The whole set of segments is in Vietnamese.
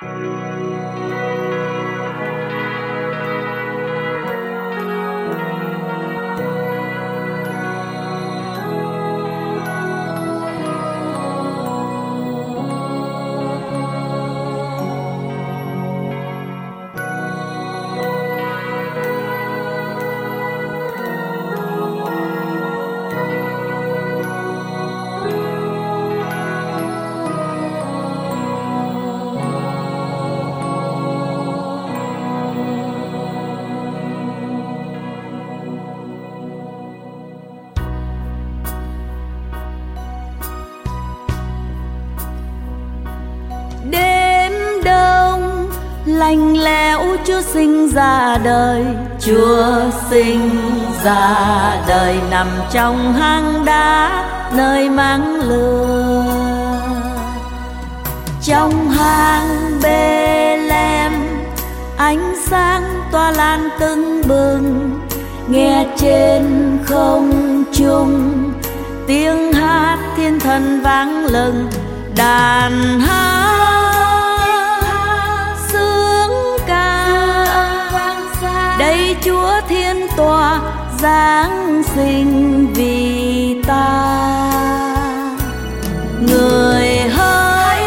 Lạnh lẽo Chúa sinh ra đời, Chúa sinh ra đời nằm trong hang đá nơi máng lửa. Trong hang Bê-lem ánh sáng tỏa lan tưng bừng, nghe trên không trung tiếng hát thiên thần vang lừng. Đàn hát sướng ca, đây Chúa Thiên Tòa giáng sinh vì ta. Người hỡi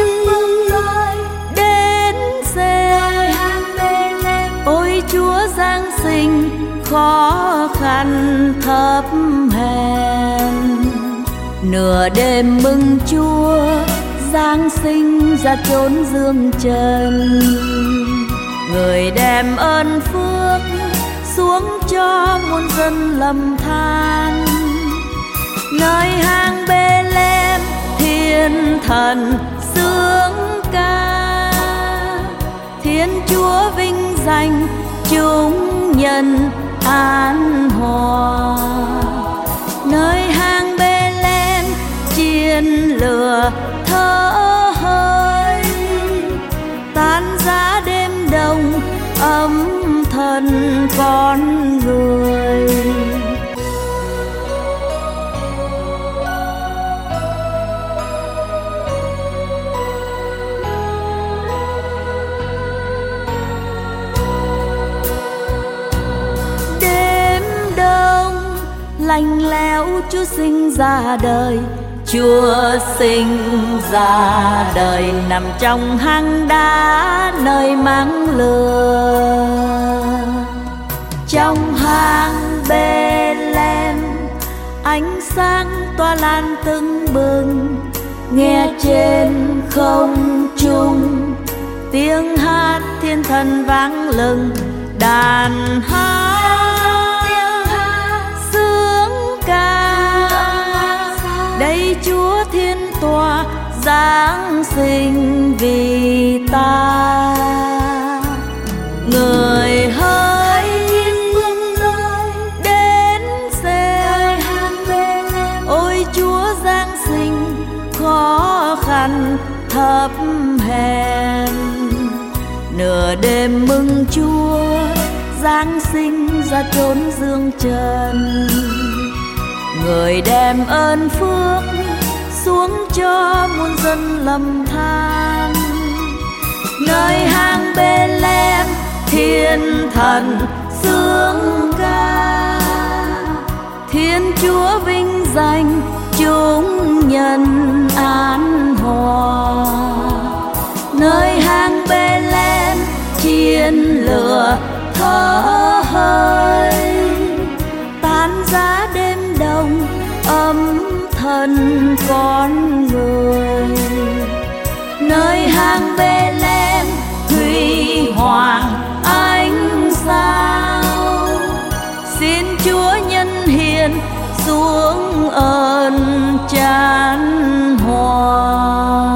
đến xem, ôi Chúa giáng sinh khó khăn thấp hèn. Nửa đêm mừng Chúa giáng sinh ra chốn dương trần, người đem ơn phước xuống cho muôn dân lầm than. Nơi hang Bê-lem thiên thần sướng ca, Thiên Chúa vinh danh chúng nhân an hòa. Nơi hang Bê-lem chiên lửa thở hơi, tan giá đêm đông ấm thân con người. Đêm đông lạnh lẽo Chúa sinh ra đời, Chúa sinh ra đời nằm trong hang đá nơi máng lửa. Trong hang Bê-lem ánh sáng tỏa lan tưng bừng, nghe trên không trung tiếng hát thiên thần vang lừng. Đàn hát sướng ca, đây Chúa Thiên Tòa giáng sinh vì ta. Người hỡi đến xem, ôi Chúa giáng sinh khó khăn thấp hèn. Nửa đêm mừng Chúa giáng sinh ra chốn dương trần, người đem ơn phước xuống cho muôn dân lầm than. Nơi hang Bê-lem thiên thần sướng ca, Thiên Chúa vinh danh chúng nhân an hòa. Nơi hang Bê-lem chiên lửa thở hơi, tan giá đêm đông ấm thân con người. Nơi hang Bê-lem huy hoàng ánh sao, xin Chúa nhân hiền xuống ơn chan hòa.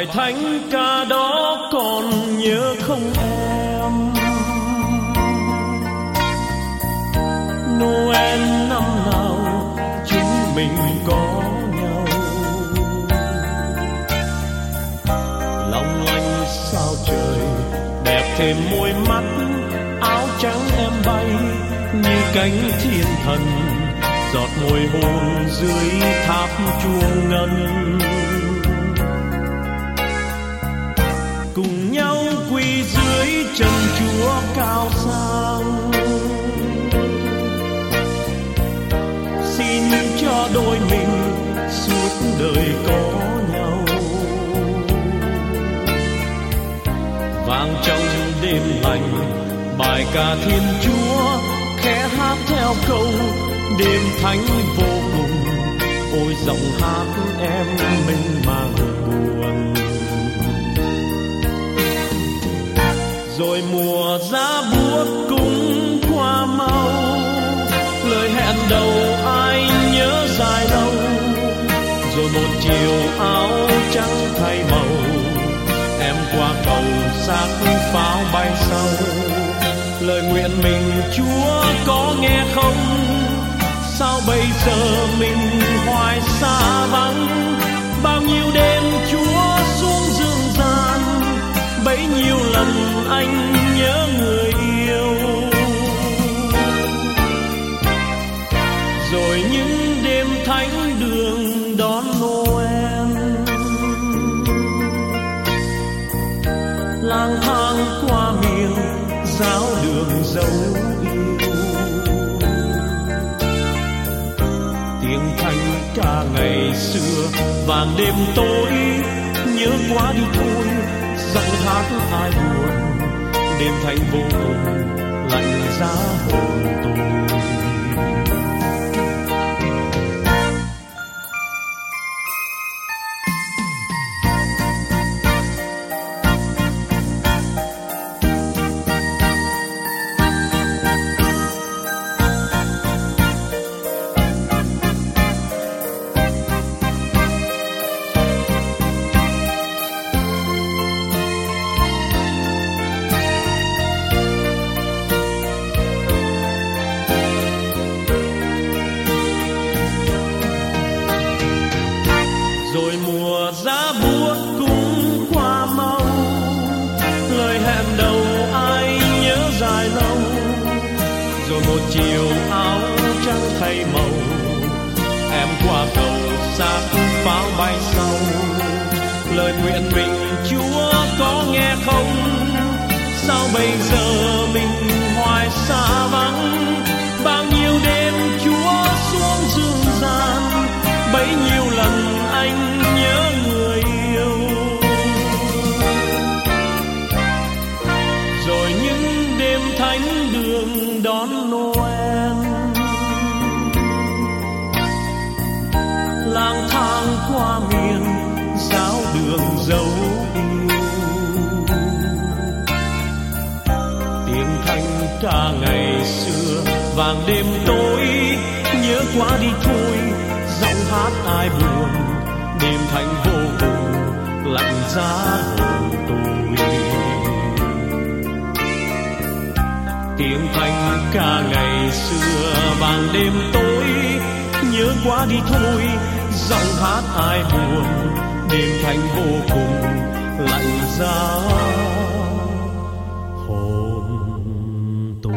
Bài thánh ca đó còn nhớ không em? Noel năm nào chúng mình có nhau, long lanh sao trời đẹp thêm môi mắt, áo trắng em bay như cánh thiên thần, giọt môi hôn dưới tháp chuông ngân. Cùng nhau quỳ dưới chân Chúa cao sang, xin cho đôi mình suốt đời có nhau. Vang trong đêm lạnh bài ca Thiên Chúa, khẽ hát theo câu đêm thánh vô cùng. Ôi giọng hát em mênh mang buồn. Rồi mùa giá buốt cũng qua mau, lời hẹn đầu ai nhớ dài lâu. Rồi một chiều áo trắng thay màu, em qua cầu xác pháo bay sau. Lời nguyện mình Chúa có nghe không? Sao bây giờ mình hoài xa vắng? Bao nhiêu đêm Chúa xuống dương gian, bấy nhiêu lần anh nhớ người yêu. Rồi những đêm thánh đường đón Noel, lang thang qua miền giáo đường dấu yêu. Tiếng thanh ca ngày xưa vàng đêm tối, nhớ quá đi thôi giọng hát ai buồn. Đêm thanh vô cùng lạnh giá hồn tôi. Rồi mùa giá buốt cũng qua mau, lời hẹn đầu ai nhớ dài lâu. Rồi một chiều áo trắng thay màu, em qua cầu xác pháo bay sau. Lời nguyện mình Chúa có nghe không? Sao bây giờ mình hoài xa vắng? Bao nhiêu đêm Chúa xuống dương gian, bấy nhiêu lần anh nhớ người yêu. Rồi những đêm thánh đường đón Noel, lang thang qua miền giáo đường dấu yêu. Tiếng thanh ca ngày xưa vàng đêm tối, nhớ quá đi thôi giọng hát ai buồn. Đêm thanh vô cùng lạnh giá hồn tôi. Tiếng thanh ca ngày xưa vàng đêm tối, nhớ quá đi thôi giọng hát ai buồn. Đêm thanh vô cùng lạnh giá hồn tôi.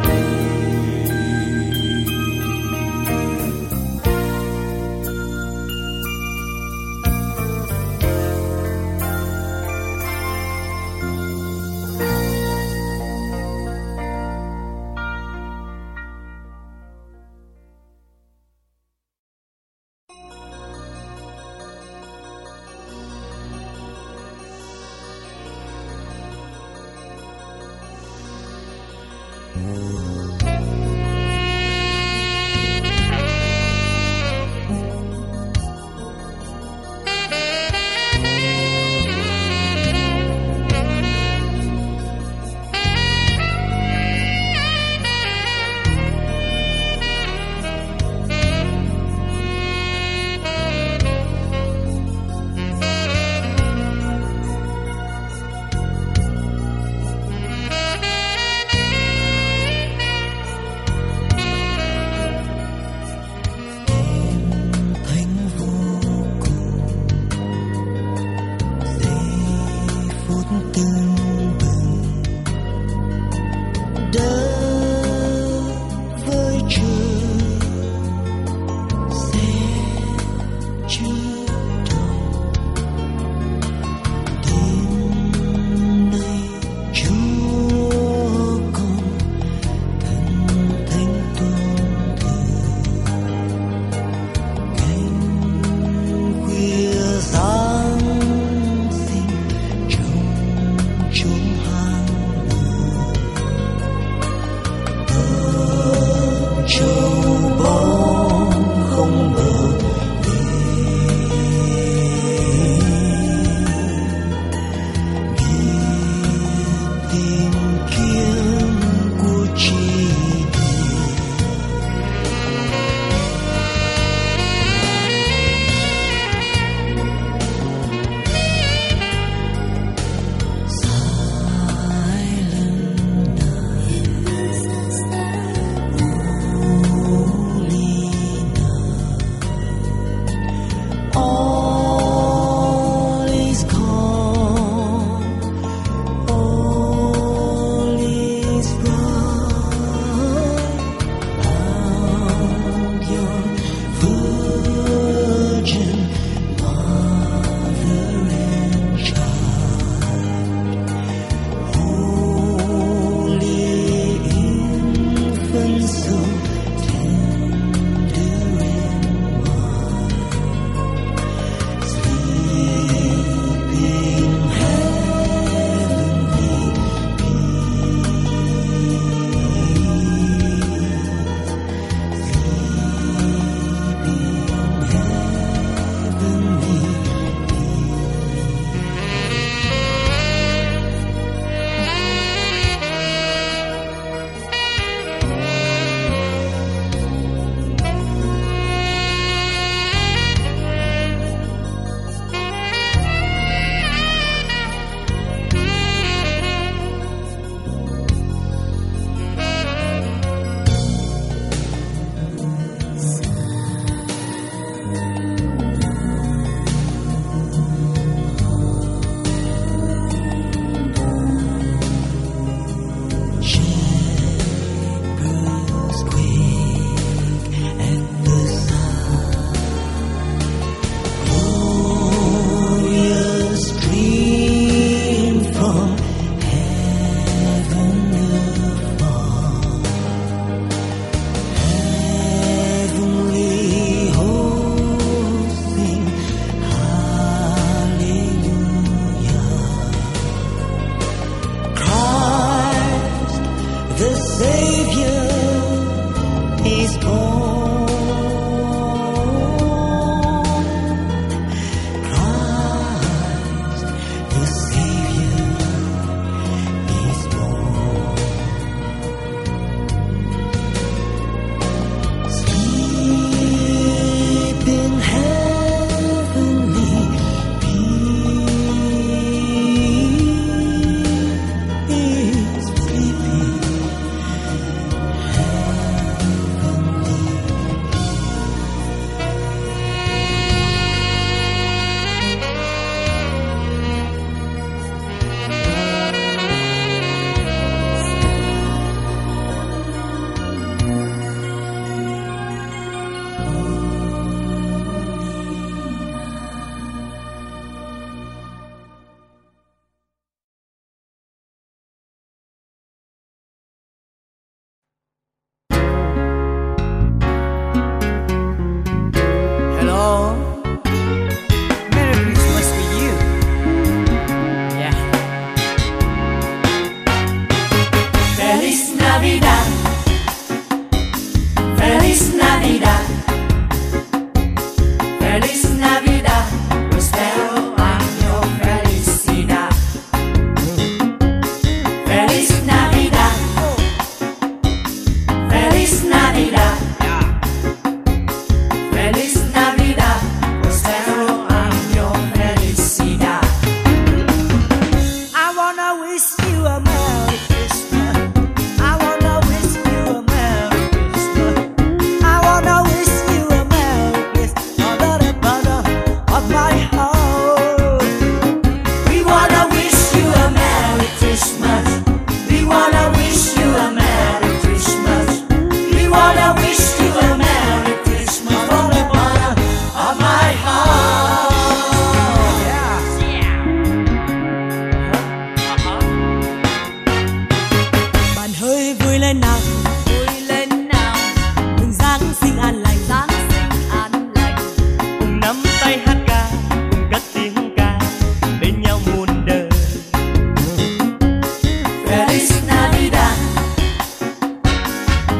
Feliz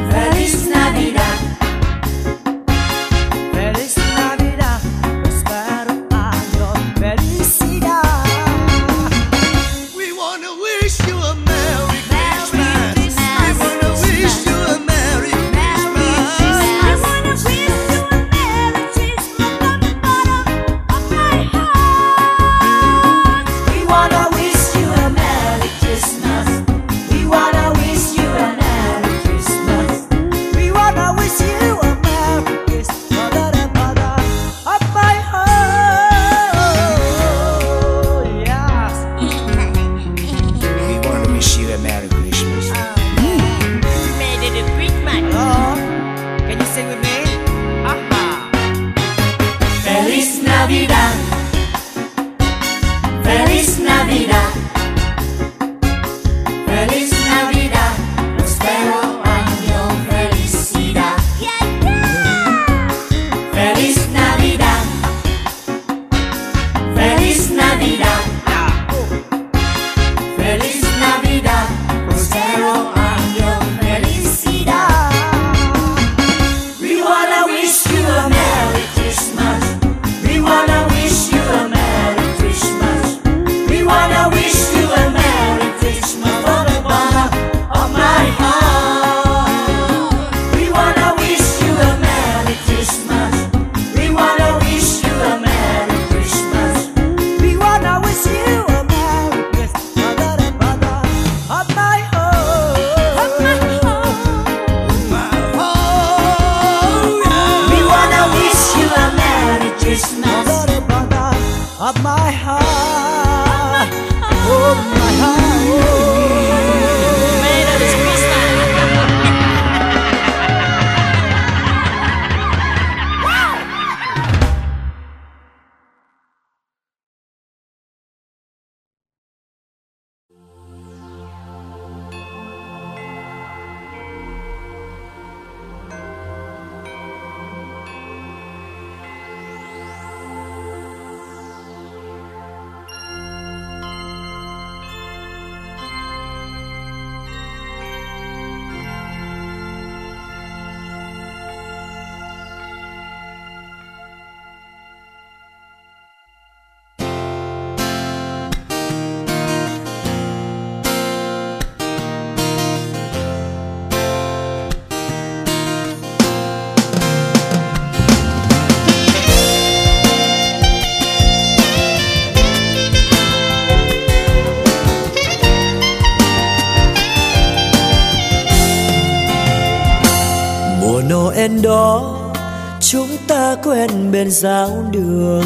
Noel đó chúng ta quen bên giáo đường.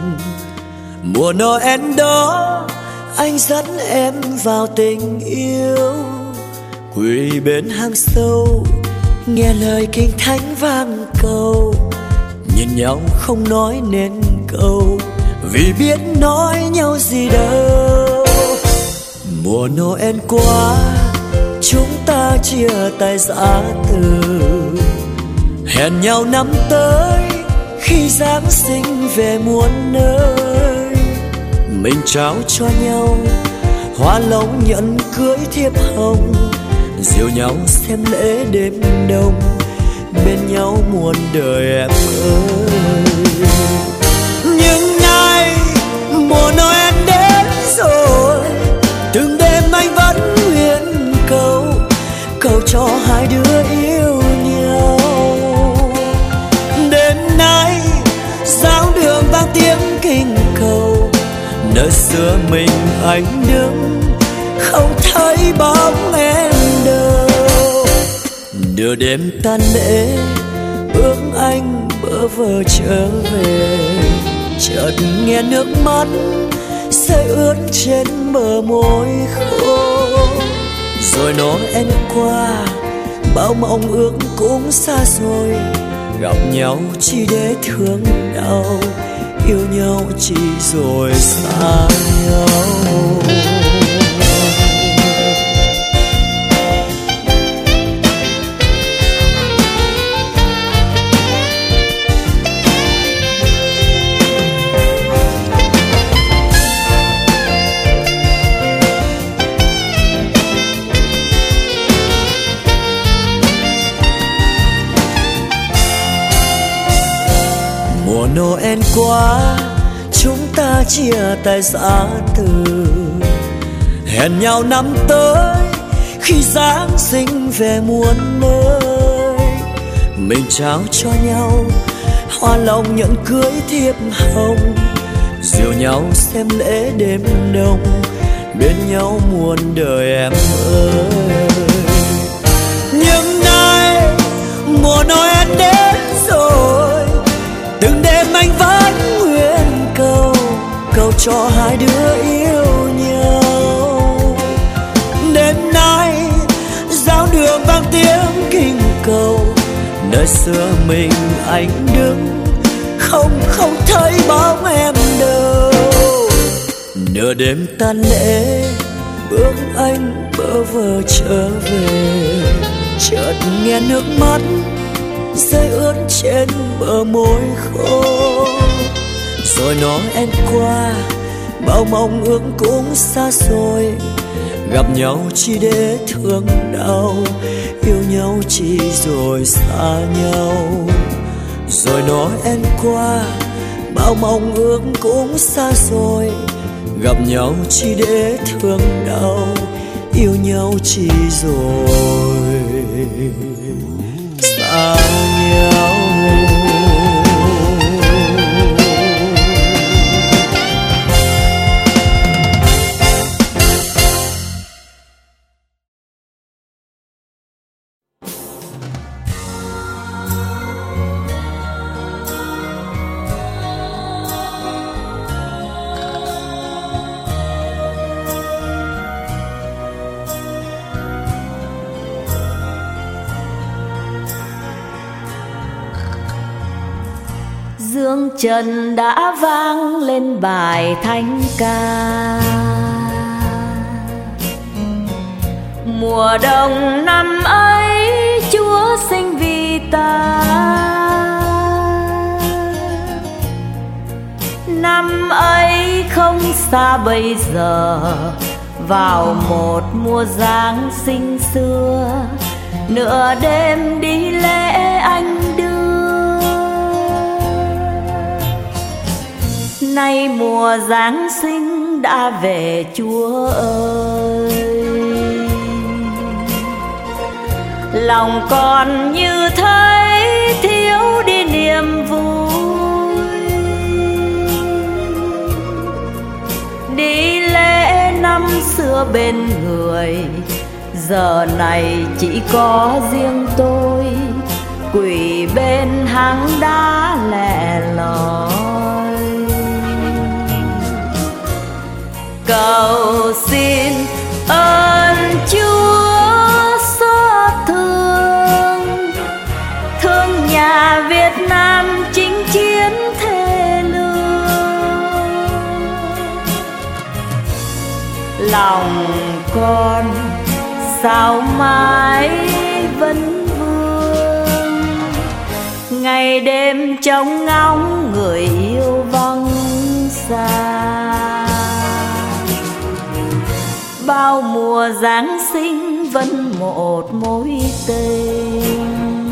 Mùa Noel đó anh dẫn em vào tình yêu, quỳ bên hang sâu nghe lời kinh thánh vang cầu, nhìn nhau không nói nên câu vì biết nói nhau gì đâu. Mùa Noel qua chúng ta chia tay giã từ, hẹn nhau năm tới khi Giáng sinh về muôn nơi. Mình trao cho nhau hoa lóng nhẫn cưới thiệp hồng, dìu nhau xem lễ đêm đông, bên nhau muôn đời em ơi. Nhưng nay mùa Noel đến rồi, từng đêm anh vẫn nguyện cầu, cầu cho hai đứa yêu nhau. Đêm nay giáo đường vang tiếng kinh cầu, nơi xưa mình anh đứng không thấy bóng em đâu. Nửa đêm tan lễ ước anh bơ vơ trở về, chợt nghe nước mắt rơi ướt trên bờ môi khô. Rồi Noel qua bao mong ước cũng xa rồi, gặp nhau chỉ để thương đau, yêu nhau chỉ rồi xa nhau. Noel qua chúng ta chia tay giã từ, hẹn nhau năm tới khi Giáng sinh về muôn nơi. Mình trao cho nhau hoa long nhẫn cưới thiệp hồng, dìu nhau xem lễ đêm đông, bên nhau muôn đời em ơi. Nhưng nay mùa Noel đến rồi, từng đêm anh vẫn nguyện cầu cho hai đứa yêu nhau. Đêm nay giáo đường vang tiếng kinh cầu, nơi xưa mình anh đứng không thấy bóng em đâu. Nửa đêm tan lễ bước anh bơ vơ trở về, chợt nghe nước mắt rơi ướt trên bờ môi khô. Rồi Noel qua bao mong ước cũng xa xôi, gặp nhau chỉ để thương đau, yêu nhau chỉ rồi xa nhau. Rồi Noel qua bao mong ước cũng xa xôi, gặp nhau chỉ để thương đau, yêu nhau chỉ rồi xa nhau. Dương trần đã vang lên bài thánh ca. Mùa đông năm ấy Chúa sinh vì ta, năm ấy không xa bây giờ, vào một mùa Giáng sinh xưa, nửa đêm đi lễ anh đưa. Nay mùa Giáng sinh đã về Chúa ơi, lòng con như thấy thiếu đi niềm vui. Đi lễ năm xưa bên người, giờ này chỉ có riêng tôi quỳ bên hang đá lẻ loi. Cầu xin ơn Chúa xót thương, thương nhà Việt Nam chinh chiến thê lương. Lòng con sao mãi vẫn vương, ngày đêm trông ngóng người yêu vắng xa. Bao mùa Giáng sinh vẫn một mối tình,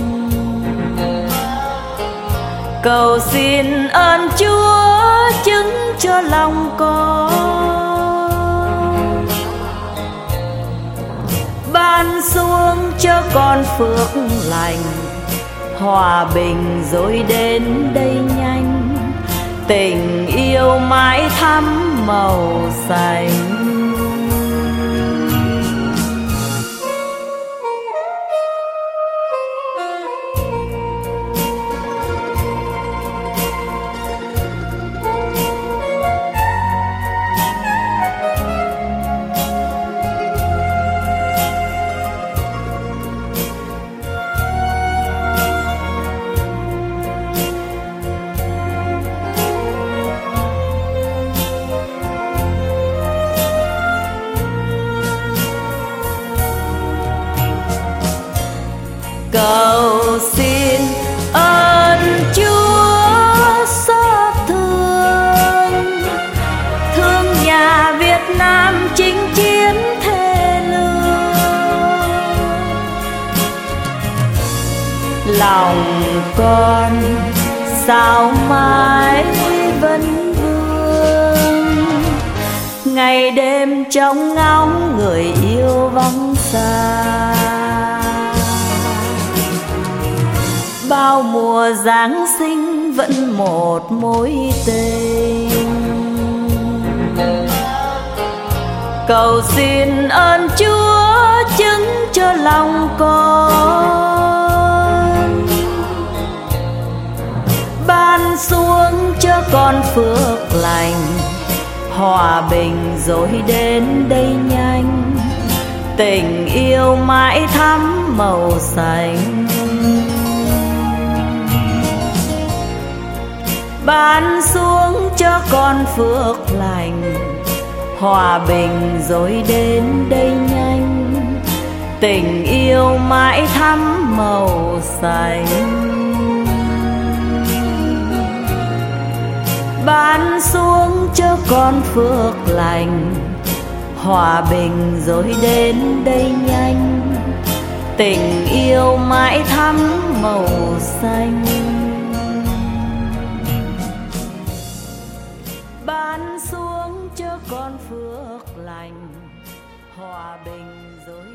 cầu xin ơn Chúa chứng cho lòng con, ban xuống cho con phước lành, hòa bình rồi đến đây nhanh, tình yêu mãi thắm màu xanh. Cầu xin ơn Chúa xót thương, thương nhà Việt Nam chinh chiến thê lương. lòng con sao mãi vẫn vương, ngày đêm trông ngóng người yêu vắng xa. Bao mùa Giáng sinh vẫn một mối tình, cầu xin ơn Chúa chứng cho lòng con, ban xuống cho con phước lành, hòa bình rồi đến đây nhanh, tình yêu mãi thắm màu xanh. Ban xuống cho con phước lành, hòa bình rồi đến đây nhanh, tình yêu mãi thắm màu xanh. Ban xuống cho con phước lành, hòa bình rồi đến đây nhanh, tình yêu mãi thắm màu xanh. Ban xuống cho con phước lành, hòa bình rồi